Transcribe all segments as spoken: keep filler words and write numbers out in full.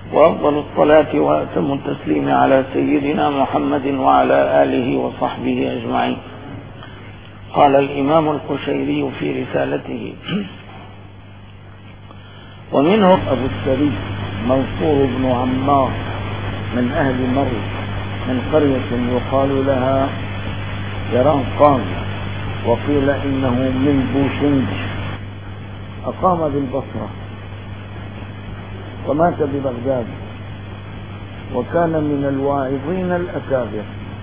وأفضل الصلاة وأتم التسليم على سيدنا محمد وعلى آله وصحبه أجمعين. قال الإمام القشيري في رسالته: ومنه أبو السري منصور بن عمار من أهل مرو من قرية يقال لها يرنقان، وقيل إنه من بوشنج، أقام بالبصرة ومات ببغداد، وكان من الواعظين الأكابر.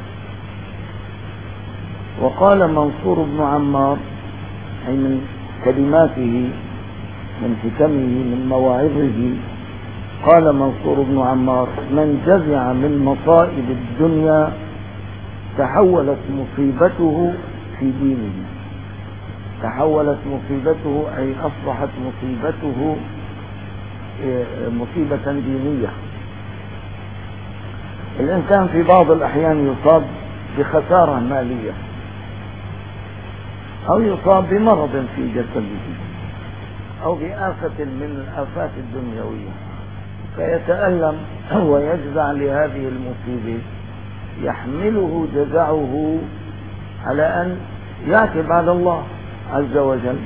وقال منصور بن عمار، أي من كلماته من حكمه من مواعظه، قال منصور بن عمار: من جزع من مصائب الدنيا تحولت مصيبته في دينه. تحولت مصيبته أي أصبحت مصيبته مصيبة دينية. الإنسان في بعض الأحيان يصاب بخسارة مالية أو يصاب بمرض في جسده أو بآفة من الآفات الدنيوية، فيتألم ويجزع لهذه المصيبة، يحمله جزعه على أن يعتب على الله عز وجل،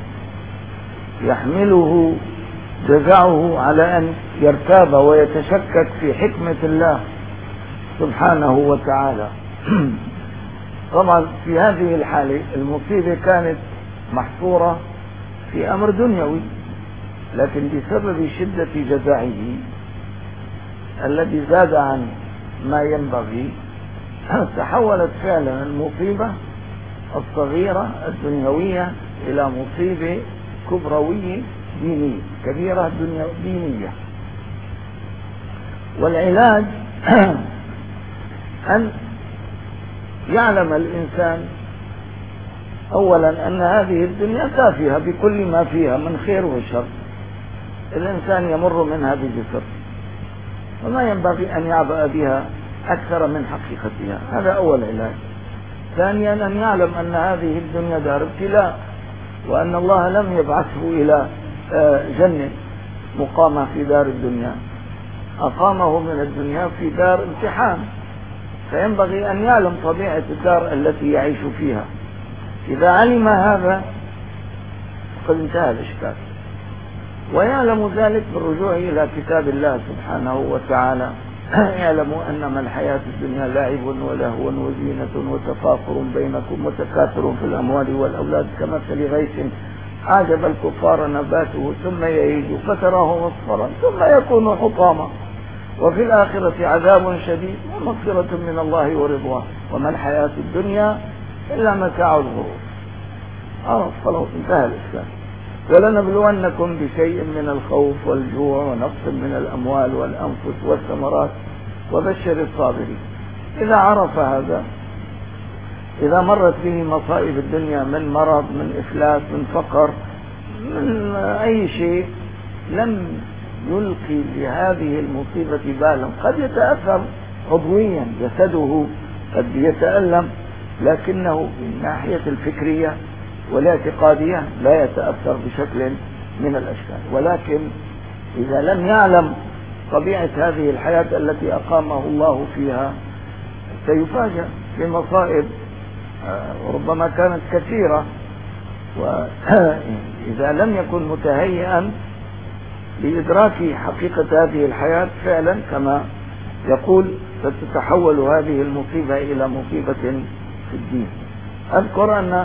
يحمله جزعه على أن يرتاب ويتشكك في حكمة الله سبحانه وتعالى. طبعا في هذه الحالة المصيبة كانت محصورة في أمر دنيوي، لكن بسبب شدة جزعه الذي زاد عن ما ينبغي تحولت فعلا المصيبة الصغيرة الدنيوية إلى مصيبة كبروية دينية كبيرة دينية. والعلاج أن يعلم الإنسان أولا أن هذه الدنيا تافهة بكل ما فيها من خير وشر، الإنسان يمر منها بجسر، وما ينبغي أن يعبأ بها أكثر من حقيقتها. هذا أول علاج. ثانيا أن يعلم أن هذه الدنيا دار ابتلاء، وأن الله لم يبعثه إلى جنة مقامة في دار الدنيا، أقامه من الدنيا في دار امتحان، فينبغي أن يعلم طبيعة الدار التي يعيش فيها. إذا علم هذا فقد انتهى الإشكال، ويعلم ذلك بالرجوع إلى كتاب الله سبحانه وتعالى. يعلم أنما الحياة الدنيا لعب ولهو وزينة وتفاخر بينكم وتكاثر في الأموال والأولاد كمثل غيث أعجب الكفار نباته ثم يهيج فتراه مصفرا ثم يكون حطاما وفي الآخرة عذاب شديد ومغفرة من الله ورضوان وما الحياة الدنيا إلا متاع الغرور. خلاص خلاص انتهى الإسلام. ولنبلونكم بشيء من الخوف والجوع ونقص من الأموال والأنفس والثمرات وبشر الصابرين. إذا عرف هذا، إذا مرت به مصائب الدنيا من مرض من إفلاس من فقر من أي شيء، لم يلقي لهذه المصيبة بالا. قد يتأثر عضويا جسده، قد يتألم، لكنه من الناحية الفكرية والاعتقادية لا يتأثر بشكل من الأشكال. ولكن إذا لم يعلم طبيعة هذه الحياة التي أقامه الله فيها سيفاجأ بمصائب ربما كانت كثيرة، وإذا لم يكن متهيئا لإدراك حقيقة هذه الحياة فعلا كما يقول ستتحول هذه المصيبة إلى مصيبة في الدين. أذكر أن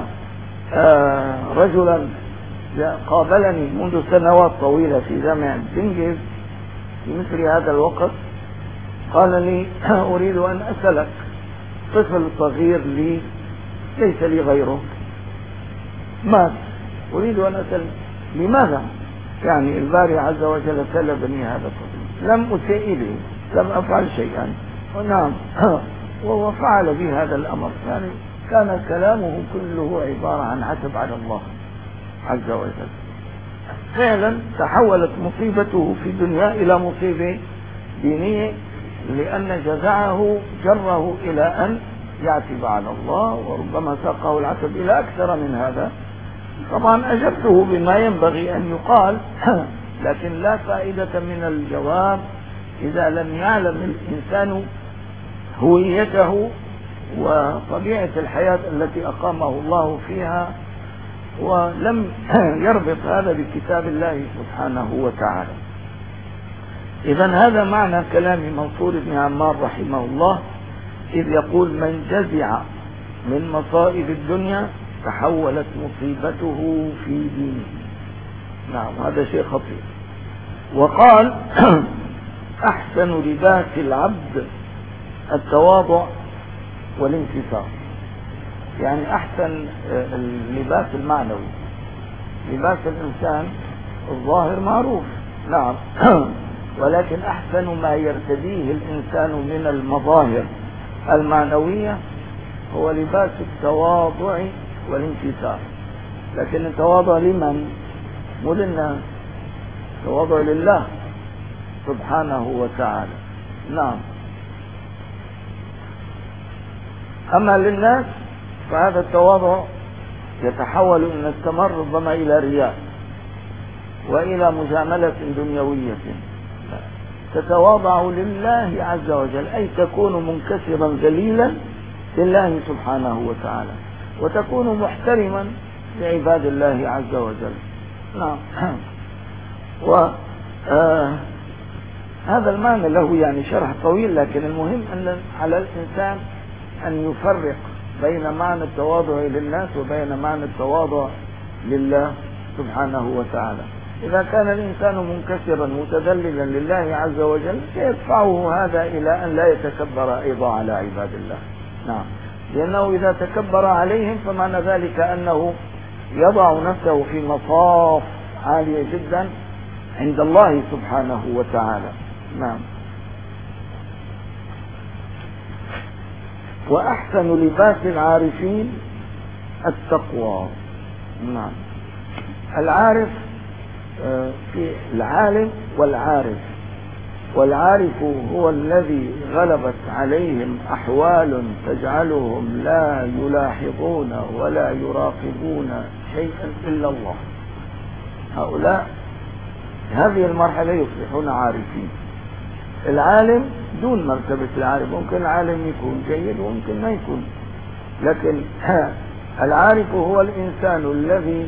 رجلا قابلني منذ سنوات طويلة في جامعة زنجز في مثل هذا الوقت، قال لي: أريد أن أسألك، طفل صغير لي ليس لي غيره مات، أريد أن أسأل لماذا؟ يعني الباري عز وجل سلبني هذا الطفل، لم أسيء إليه، لم أفعل شيئا، ونعم وهو فعل بي هذا الأمر. يعني كان كلامه كله عبارة عن عتب على الله عز وجل. فعلا تحولت مصيبته في الدنيا إلى مصيبة دينية، لأن جزعه جره إلى أن يعتب على الله، وربما ساقه العتب إلى أكثر من هذا. طبعا أجبته بما ينبغي أن يقال، لكن لا فائدة من الجواب إذا لم يعلم الإنسان هويته وطبيعة الحياة التي أقامه الله فيها، ولم يربط هذا بكتاب الله سبحانه وتعالى. إذن هذا معنى كلام منصور بن عمار رحمه الله إذ يقول: من جزع من مصائب الدنيا تحولت مصيبته في دينه. نعم، هذا شيء خطير. وقال: أحسن لباس العبد التواضع والانكسار. يعني أحسن اللباس المعنوي. لباس الإنسان الظاهر معروف، نعم، ولكن أحسن ما يرتديه الإنسان من المظاهر المعنوية هو لباس التواضع والانكسار. لكن التواضع لمن؟ مو للناس، التواضع لله سبحانه وتعالى. نعم. أما للناس فهذا التواضع يتحول إن استمر ربما إلى رياء وإلى مجاملة دنيوية. تتواضع لله عز وجل، أي تكون منكسرا ذليلا لله سبحانه وتعالى، وتكون محترما لعباد الله عز وجل. نعم. و آه هذا المعنى له يعني شرح طويل، لكن المهم أن على الإنسان أن يفرق بين معنى التواضع للناس وبين معنى التواضع لله سبحانه وتعالى. إذا كان الإنسان منكسرا متذللا لله عز وجل سيدفعه هذا إلى أن لا يتكبر أيضا على عباد الله. نعم، لأنه إذا تكبر عليهم فمعنى ذلك أنه يضع نفسه في مصاف عالية جدا عند الله سبحانه وتعالى. نعم. وأحسن لباس العارفين التقوى. نعم. العارف في العالم والعارف، والعارف هو الذي غلبت عليهم أحوال تجعلهم لا يلاحظون ولا يراقبون شيئا إلا الله. هؤلاء هذه المرحلة يصبحون عارفين. العالم دون مرتبة العارف، ممكن العالم يكون جيد وممكن ما يكون، لكن العارف هو الإنسان الذي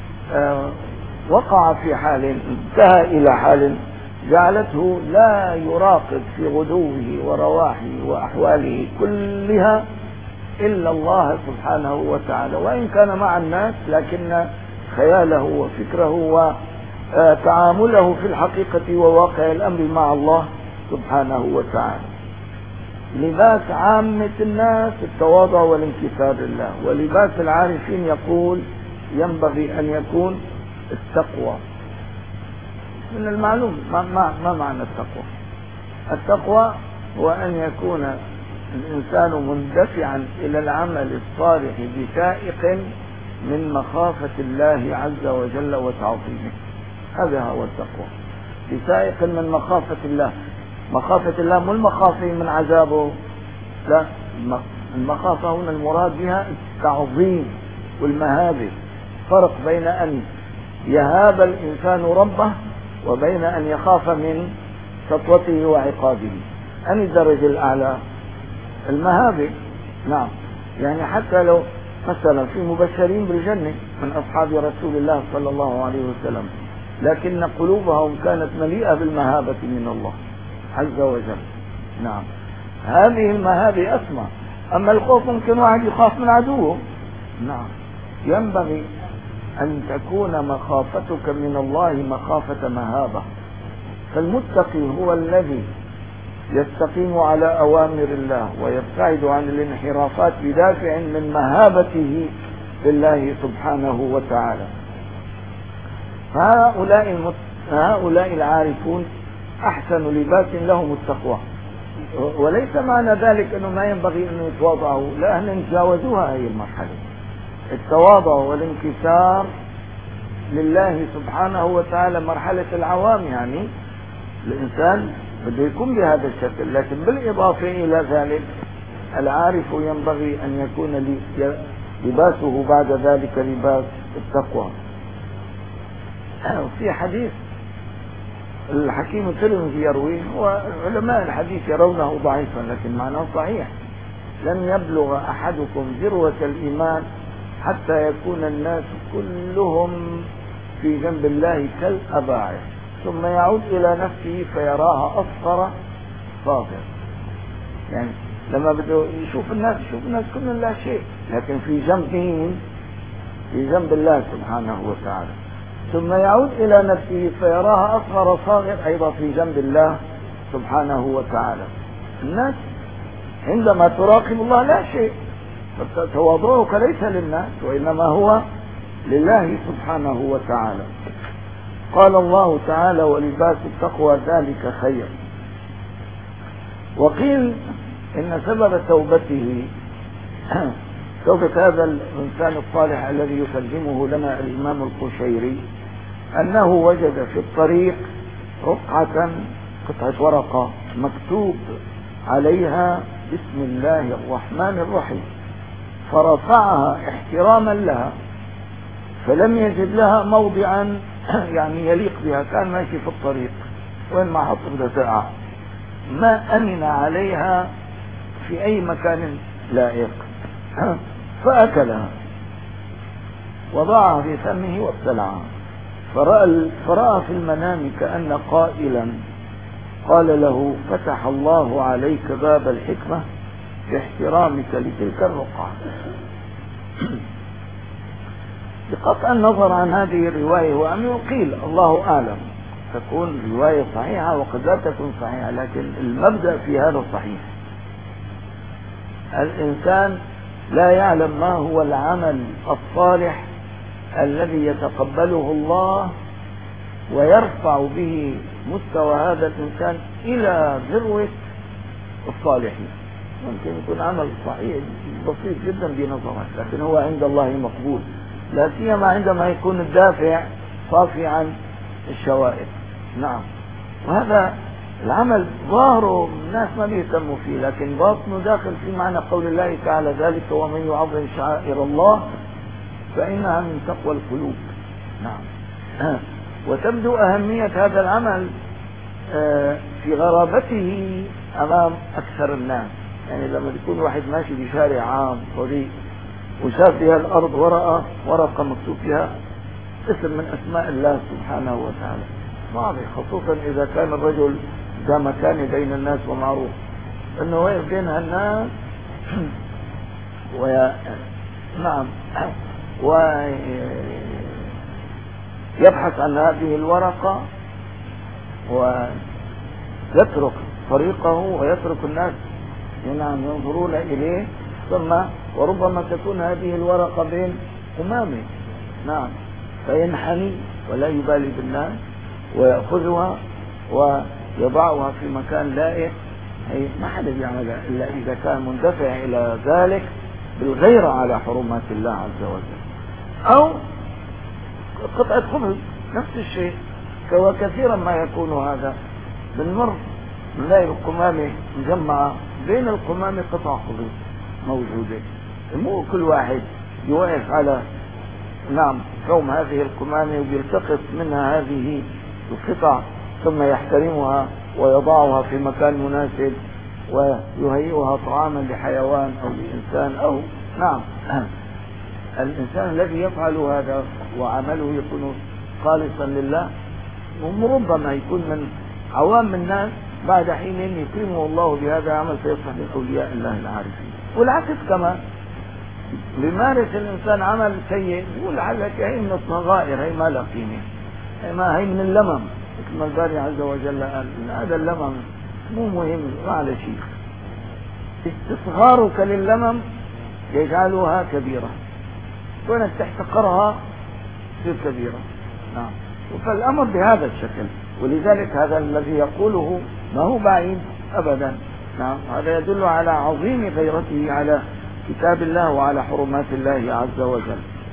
وقع في حال انتهى إلى حال جعلته لا يراقب في غدوه ورواحه وأحواله كلها إلا الله سبحانه وتعالى، وإن كان مع الناس لكن خياله وفكره وتعامله في الحقيقة وواقع الأمر مع الله سبحانه وتعالى. لباس عامة الناس التواضع والانكسار لله، ولباس العارفين يقول ينبغي أن يكون التقوى. من المعلوم ما, ما, ما معنى التقوى؟ التقوى هو أن يكون الإنسان مندفعا إلى العمل الصالح بسائق من مخافة الله عز وجل وتعظيمه. هذا هو التقوى، بسائق من مخافة الله. مخافة الله مو المخافة من عذابه، لا، المخافة هنا المراد بها التعظيم والمهابة. فرق بين أن يهاب الإنسان ربه وبين أن يخاف من سطوته وعقابه. أن الدرجة الأعلى المهابة. نعم، يعني حتى لو مثلا في مبشرين بالجنة من أصحاب رسول الله صلى الله عليه وسلم، لكن قلوبهم كانت مليئة بالمهابة من الله عز وجل. نعم، هذه المهابة أسمى. أما الخوف ممكن واحد يخاف من عدوه. نعم، ينبغي أن تكون مخافتك من الله مخافة مهابة. فالمتقي هو الذي يستقيم على أوامر الله ويبتعد عن الانحرافات بدافع من مهابته لله سبحانه وتعالى. هؤلاء المت... هؤلاء العارفون أحسن لباس لهم التقوى، وليس معنى ذلك أنه ما ينبغي أن يتواضعوا، لا، أن يتجاوزوها هذه المرحلة. التواضع والانكسار لله سبحانه وتعالى مرحلة العوام، يعني الإنسان بده يكون بهذا الشكل، لكن بالإضافة إلى ذلك العارف ينبغي أن يكون لباسه بعد ذلك لباس التقوى. في حديث الحكيم الترمذي يرويه، وعلماء الحديث يرونه ضعيفا لكن معناه صحيح: لن يبلغ أحدكم ذروة الإيمان حتى يكون الناس كلهم في جنب الله كالأباعد، ثم يعود إلى نفسه فيراها أصغر صاغر. يعني لما بده يشوف الناس يشوف الناس كلهم لا شيء، لكن في جنب مين؟ في جنب الله سبحانه وتعالى. ثم يعود إلى نفسه فيراها أصغر صاغر أيضا في جنب الله سبحانه وتعالى. الناس عندما تراقب الله لا شيء، فتواضعك ليس للناس وإنما هو لله سبحانه وتعالى. قال الله تعالى: ولباس التقوى ذلك خير. وقيل إن سبب توبته توبة هذا الإنسان الصالح الذي يترجمه لنا الإمام القشيري أنه وجد في الطريق رقعة قطعة ورقة مكتوب عليها بسم الله الرحمن الرحيم، فرفعها احتراما لها، فلم يجد لها موضعا يعني يليق بها. كان ماشي في الطريق وين ما حط بدها تقع، ما أمن عليها في أي مكان لائق، فأكلها وضعها في فمه وابتلعها. فرأى, فرأى في المنام كأن قائلا قال له: فتح الله عليك باب الحكمة باحترامك لتلك الرقعة. بقطع النظر عن هذه الرواية وأن يقيل الله أعلم تكون رواية صحيحة وقد لا تكون صحيحة، لكن المبدأ في هذا صحيح. الإنسان لا يعلم ما هو العمل الصالح الذي يتقبله الله ويرفع به مستوى هذا الإنسان إلى ذروة الصالحين. ممكن يكون عمل صحيح بسيط جدا بنظرك، لكن هو عند الله مقبول، لا سيما عندما يكون الدافع صافي عن الشوائب. نعم، وهذا العمل ظاهره الناس ما بيهتموا فيه، لكن باطنه داخل في معنى قول الله تعالى: ذلك ومن يعظم شعائر الله فإنها من تقوى القلوب. نعم. وتبدو أهمية هذا العمل في غرابته أمام أكثر الناس. يعني لما يكون واحد ماشي بشارع عام طريق وشاف فيها الأرض ورقة ورقة مكتوب فيها اسم من أسماء الله سبحانه وتعالى، واضح، خصوصا إذا كان الرجل ذا مكان بين الناس ومعروف، أنه واقف بين الناس ويا نعم ويبحث عن هذه الورقة ويترك طريقه ويترك الناس نعم ينظرون إليه، ثم وربما تكون هذه الورقة بين أمامه. نعم، فينحني ولا يبالي بالناس ويأخذها ويضعها في مكان لائق. أي ما حدا بيعملها إلا إذا كان مندفع إلى ذلك بالغيرة على حرمات الله عز وجل. أو قطعة خبز نفس الشيء، وكثيرا ما يكون هذا. بنمر نلاقي القمامة مجمعة، بين القمامة قطع خبز موجودة، مو كل واحد يوقف على نعم كوم هذه القمامة ويلتقط منها هذه القطع ثم يحترمها ويضعها في مكان مناسب ويهيئها طعاما لحيوان أو لإنسان أو نعم. الإنسان الذي يفعل هذا وعمله يكون خالصا لله، وربما يكون من عوام الناس، بعد حين يكرمه الله بهذا العمل فيصبح من أولياء الله العارفين. والعكس كمان، بيمارس الإنسان عمل سيء يقول عليك هي من الصغائر، هي ما لها قيمة، هي ما هي من اللمم، مثل ما الباري عز وجل قال إن هذا اللمم مو مهم ما على شيء. استصغارك لللمم يجعلها كبيرة، وأنك تحتقرها تصير كبيرة. نعم، فالأمر بهذا الشكل، ولذلك هذا الذي يقوله ما هو بعيد أبدا. نعم، هذا يدل على عظيم غيرته على كتاب الله وعلى حرمات الله عز وجل.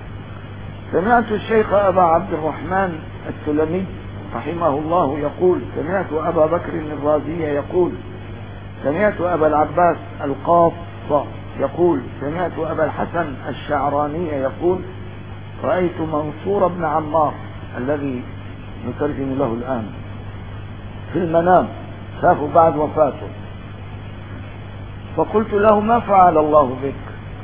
سمعت الشيخ أبا عبد الرحمن السلمي رحمه الله يقول: سمعت أبا بكر الرازي يقول: سمعت أبا العباس القاص يقول: سمعت أبا الحسن الشعراني يقول: رأيت منصور بن عمار الذي نترجم له الآن في المنام، شافه بعد وفاته. فقلت له: ما فعل الله بك؟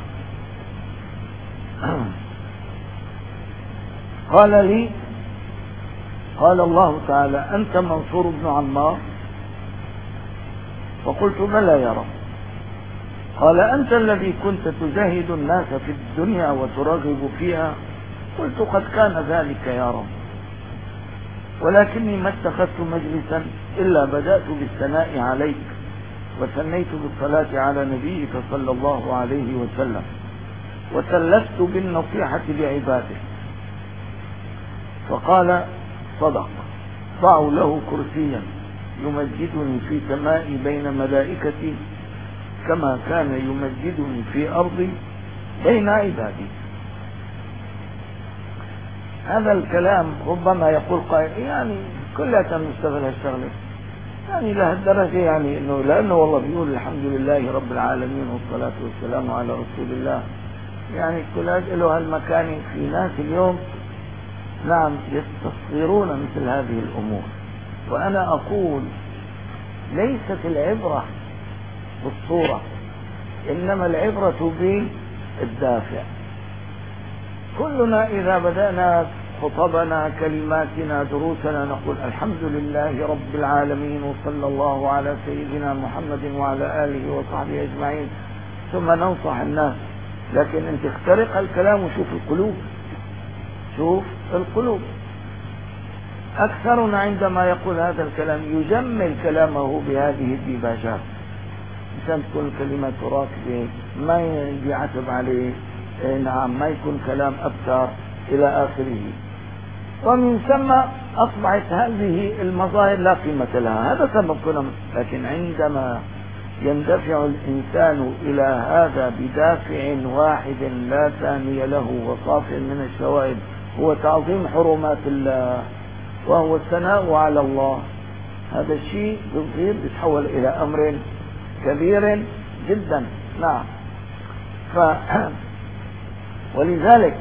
قال لي: قال الله تعالى: أنت منصور بن عمار؟ فقلت: بلى يا رب. قال: أنت الذي كنت تجاهد الناس في الدنيا وترغب فيها؟ قلت: قد كان ذلك يا رب، ولكني ما اتخذت مجلسا إلا بدأت بالثناء عليك، وثنيت بالصلاة على نبيك صلى الله عليه وسلم، وثلثت بالنصيحة لعباده. فقال: صدق، ضعوا له كرسيا يمجدني في سمائي بين ملائكتي كما كان يمجدني في أرضي بين عبادي. هذا الكلام ربما يقول قائل: يعني كلها نشتغل هالشغله، يعني لهالدرجه، يعني انه لانه والله بيقول الحمد لله رب العالمين والصلاه والسلام على رسول الله، يعني كلها له هالمكان. في ناس اليوم نعم يستصغرون مثل هذه الامور، وانا اقول ليست العبره بالصوره، انما العبره بالدافع. كلنا إذا بدأنا خطبنا كلماتنا دروسنا نقول الحمد لله رب العالمين وصلى الله على سيدنا محمد وعلى آله وصحبه أجمعين، ثم ننصح الناس. لكن انت اخترق الكلام وشوف القلوب، شوف القلوب. أكثرنا عندما يقول هذا الكلام يجمل كلامه بهذه الديباجات، إنسان تكون كلمة راكبة ما يعتب عليه، نعم ما يكون كلام أبتر إلى آخره. ومن ثم أصبحت هذه المظاهر لا قيمة لها، هذا سبب كلام. لكن عندما يندفع الإنسان إلى هذا بدافع واحد لا ثاني له وصاف من الشوائب، هو تعظيم حرمات الله وهو الثناء على الله، هذا الشيء بيصير بيتحول إلى أمر كبير جدا. نعم. ف ولذلك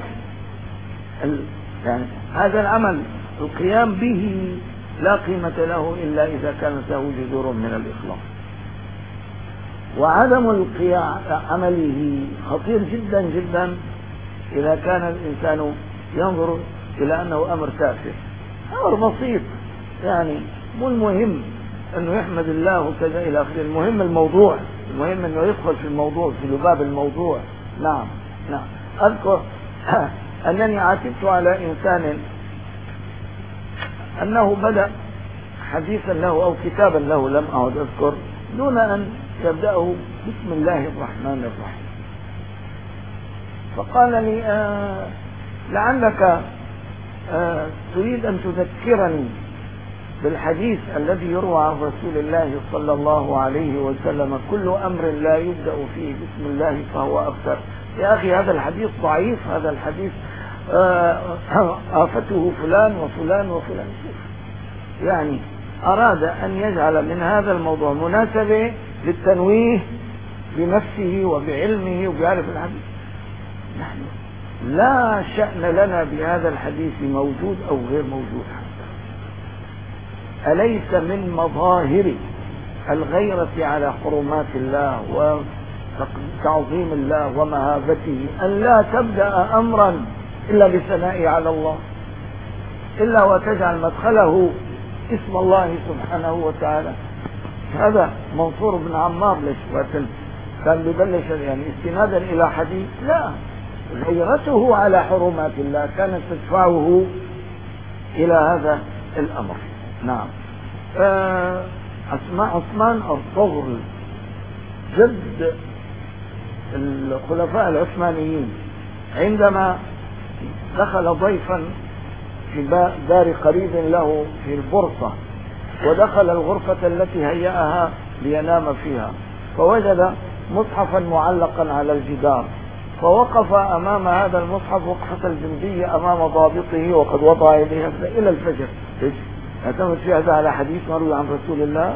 يعني هذا العمل القيام به لا قيمة له إلا إذا كانت له جذور من الإخلاص، وعدم القيام عمله خطير جدا جدا إذا كان الإنسان ينظر إلى أنه أمر تافه، أمر بسيط، يعني مو المهم أنه يحمد الله وكذا إلى آخره، المهم الموضوع، المهم أنه يدخل في الموضوع، في لباب الموضوع. نعم نعم. أذكر أنني عاتبت على إنسان أنه بدأ حديثا له أو كتابا له، لم أعد أذكر، دون أن يبدأه بسم الله الرحمن الرحيم. فقال لي: آه لعلك آه تريد أن تذكرني بالحديث الذي يروى عن رسول الله صلى الله عليه وسلم: كل أمر لا يبدأ فيه بسم الله فهو أبتر. يا أخي هذا الحديث ضعيف، هذا الحديث آفته فلان وفلان وفلان. يعني أراد أن يجعل من هذا الموضوع مناسبة للتنويه بنفسه وبعلمه وبيعرف الحديث. نحن لا شأن لنا بهذا الحديث موجود أو غير موجود. أليس من مظاهر الغيرة على حرمات الله وتعظيم الله ومهابته أن لا تبدأ أمرا إلا بالثناء على الله، إلا وتجعل مدخله اسم الله سبحانه وتعالى؟ هذا منصور بن عمار ليش كان ببلش يعني استنادا إلى حديث؟ لا، غيرته على حرمات الله كانت تدفعه إلى هذا الأمر. نعم. أسماء عثمان الطغري جد الخلفاء العثمانيين عندما دخل ضيفا في دار قريب له في البورصة، ودخل الغرفة التي هيأها لينام فيها، فوجد مصحفا معلقا على الجدار، فوقف أمام هذا المصحف وقفة الجندية أمام ضابطه وقد وضع يديه إلى الفجر. اعتمد في هذا على حديث مروي عن رسول الله؟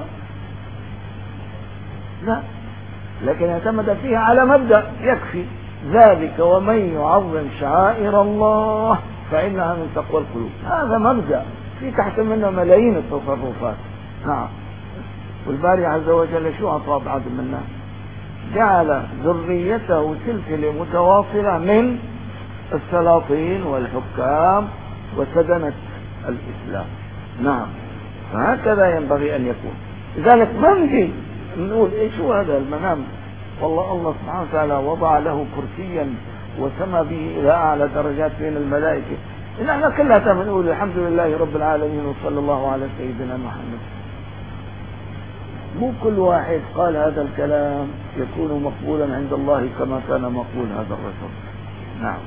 لا، لكن اعتمد فيها على مبدأ يكفي ذلك: ومن يعظم شعائر الله فإنها من تقوى القلوب. هذا مبدأ في تحت منه ملايين التصرفات. نعم. والباري عز وجل شو أعطى بعد منا؟ جعل ذريته سلسلة متواصلة من السلاطين والحكام وسدنة الإسلام. نعم، فهكذا ينبغي أن يكون. لذلك ما نجي نقول إيش هو هذا المنام، والله الله سبحانه وتعالى وضع له كرسيا وسمى به إلى أعلى درجات بين الملائكة. إن احنا كلها بنقول الحمد لله رب العالمين وصلى الله على سيدنا محمد. مو كل واحد قال هذا الكلام يكون مقبولا عند الله كما كان مقبول هذا الرجل. نعم.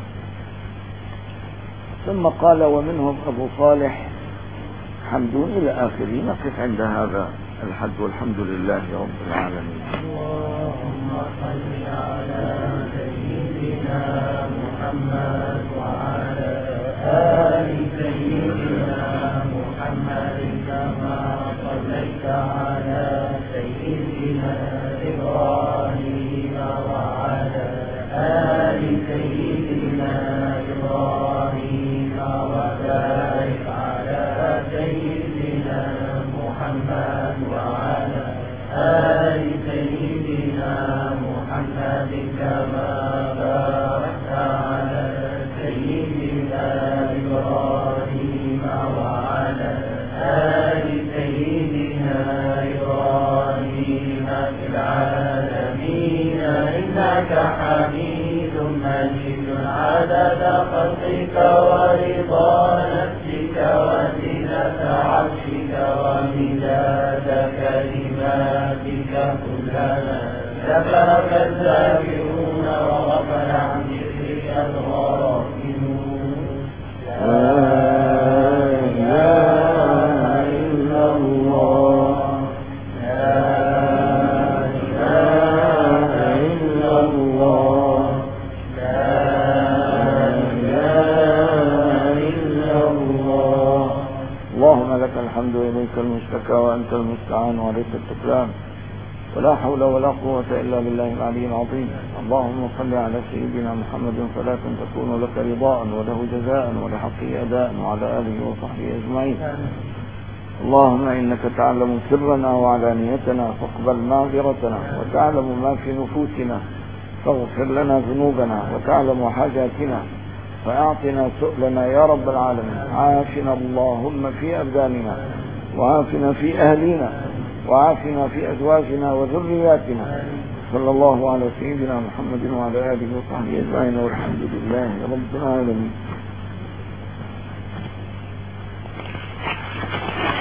ثم قال ومنهم أبو صالح حمدون إلى آخره. نقف عند هذا الحد والحمد لله رب العالمين. اللهم صل على سيدنا محمد وعلى آل سيدنا محمد كما صليت على سيدنا إبراهيم وعلى آل سيدنا إبراهيم وبارك على سيدنا محمد وعلى آل سيدنا محمد كما باركت على سيدنا إبراهيم وعلى آل سيدنا إبراهيم في العالمين إنك حميد مجيد عدد خلقك ورضا نفسك وزنة عرشك ومداد كلماتك كلما ذكرك الذاكرون وغفل عن ذكرك الغافلون. لا إله إلا الله، لا إله إلا الله، لا إله إلا الله. اللهم لك الحمد وإليك المشتكى وأنت المستعان وعليك التكلان، ولا حول ولا قوة إلا بالله العلي العظيم. اللهم صل على سيدنا محمد صلاة تكون لك رضاء وله جزاء ولحقه أداء وعلى آله وصحبه أجمعين. اللهم إنك تعلم سرنا وعلانيتنا فاقبل معذرتنا، وتعلم ما في نفوسنا فاغفر لنا ذنوبنا، وتعلم حاجاتنا فأعطنا سؤلنا يا رب العالمين. عافنا اللهم في أبداننا، وعافنا في أهلنا، وعافنا في أزواجنا وذرياتنا. صلى الله على سيدنا محمد وعلى آله وصحبه أجمعين، والحمد لله رب العالمين.